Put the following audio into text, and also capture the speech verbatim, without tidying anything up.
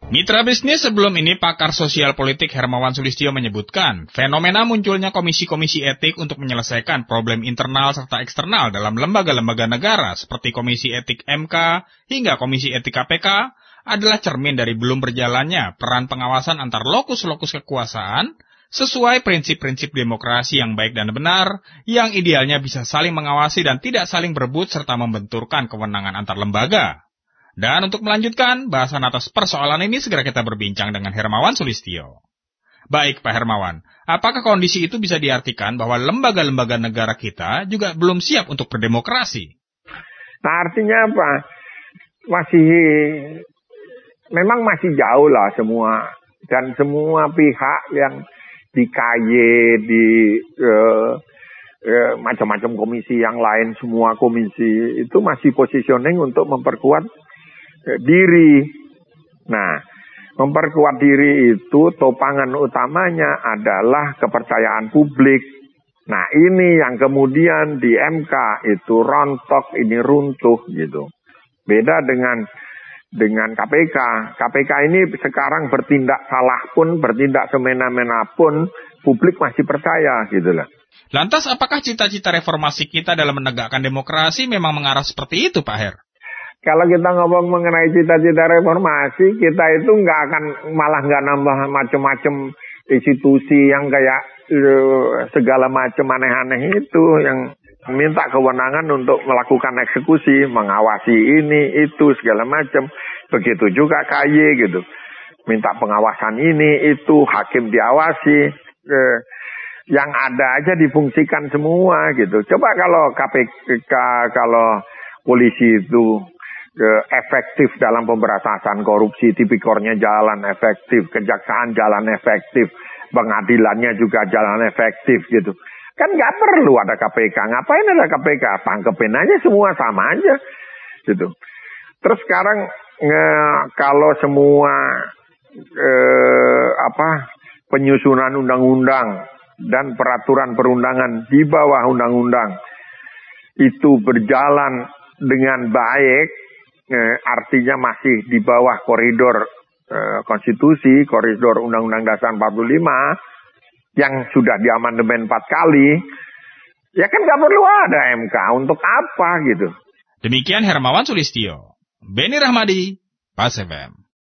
Mitra bisnis, sebelum ini pakar sosial politik Hermawan Sulistyo menyebutkan, fenomena munculnya komisi-komisi etik untuk menyelesaikan problem internal serta eksternal dalam lembaga-lembaga negara seperti Komisi Etik M K hingga Komisi Etik K P K adalah cermin dari belum berjalannya peran pengawasan antar lokus-lokus kekuasaan sesuai prinsip-prinsip demokrasi yang baik dan benar, yang idealnya bisa saling mengawasi dan tidak saling berebut serta membenturkan kewenangan antar lembaga. Dan untuk melanjutkan bahasan atas persoalan ini, segera kita berbincang dengan Hermawan Sulistyo. Baik Pak Hermawan, apakah kondisi itu bisa diartikan bahwa lembaga-lembaga negara kita juga belum siap untuk berdemokrasi? Nah, artinya apa? Masih, memang masih jauh lah semua. Dan semua pihak yang di K Y, di eh, eh, macam-macam komisi yang lain, semua komisi itu masih positioning untuk memperkuat diri. Nah, memperkuat diri itu topangan utamanya adalah kepercayaan publik. Nah, ini yang kemudian di M K itu rontok, ini runtuh gitu. Beda dengan dengan K P K. K P K ini sekarang bertindak salah pun, bertindak semena-mena pun, publik masih percaya gitu lah. Lantas apakah cita-cita reformasi kita dalam menegakkan demokrasi memang mengarah seperti itu, Pak Her? Kalau kita ngomong mengenai cita-cita reformasi, kita itu nggak akan, malah nggak nambah macam-macam institusi yang kayak uh, segala macam aneh-aneh itu, yang minta kewenangan untuk melakukan eksekusi, mengawasi ini, itu, segala macam. Begitu juga K Y gitu. Minta pengawasan ini, itu, hakim diawasi. Uh, yang ada aja difungsikan semua gitu. Coba kalau K P K, kalau polisi itu efektif dalam pemberantasan korupsi, tipikornya jalan efektif, kejaksaan jalan efektif, pengadilannya juga jalan efektif gitu. Kan nggak perlu ada K P K, ngapain ada K P K? Tangkepin aja semua sama aja gitu. Terus sekarang nge, kalau semua eh, apa penyusunan undang-undang dan peraturan perundangan di bawah undang-undang itu berjalan dengan baik, Eh, artinya masih di bawah koridor eh, konstitusi, koridor Undang-Undang Dasar empat puluh lima yang sudah diamandemen empat kali, ya kan nggak perlu ada M K, untuk apa gitu. Demikian Hermawan Sulistyo, Beni Rahmadi, Pas F M.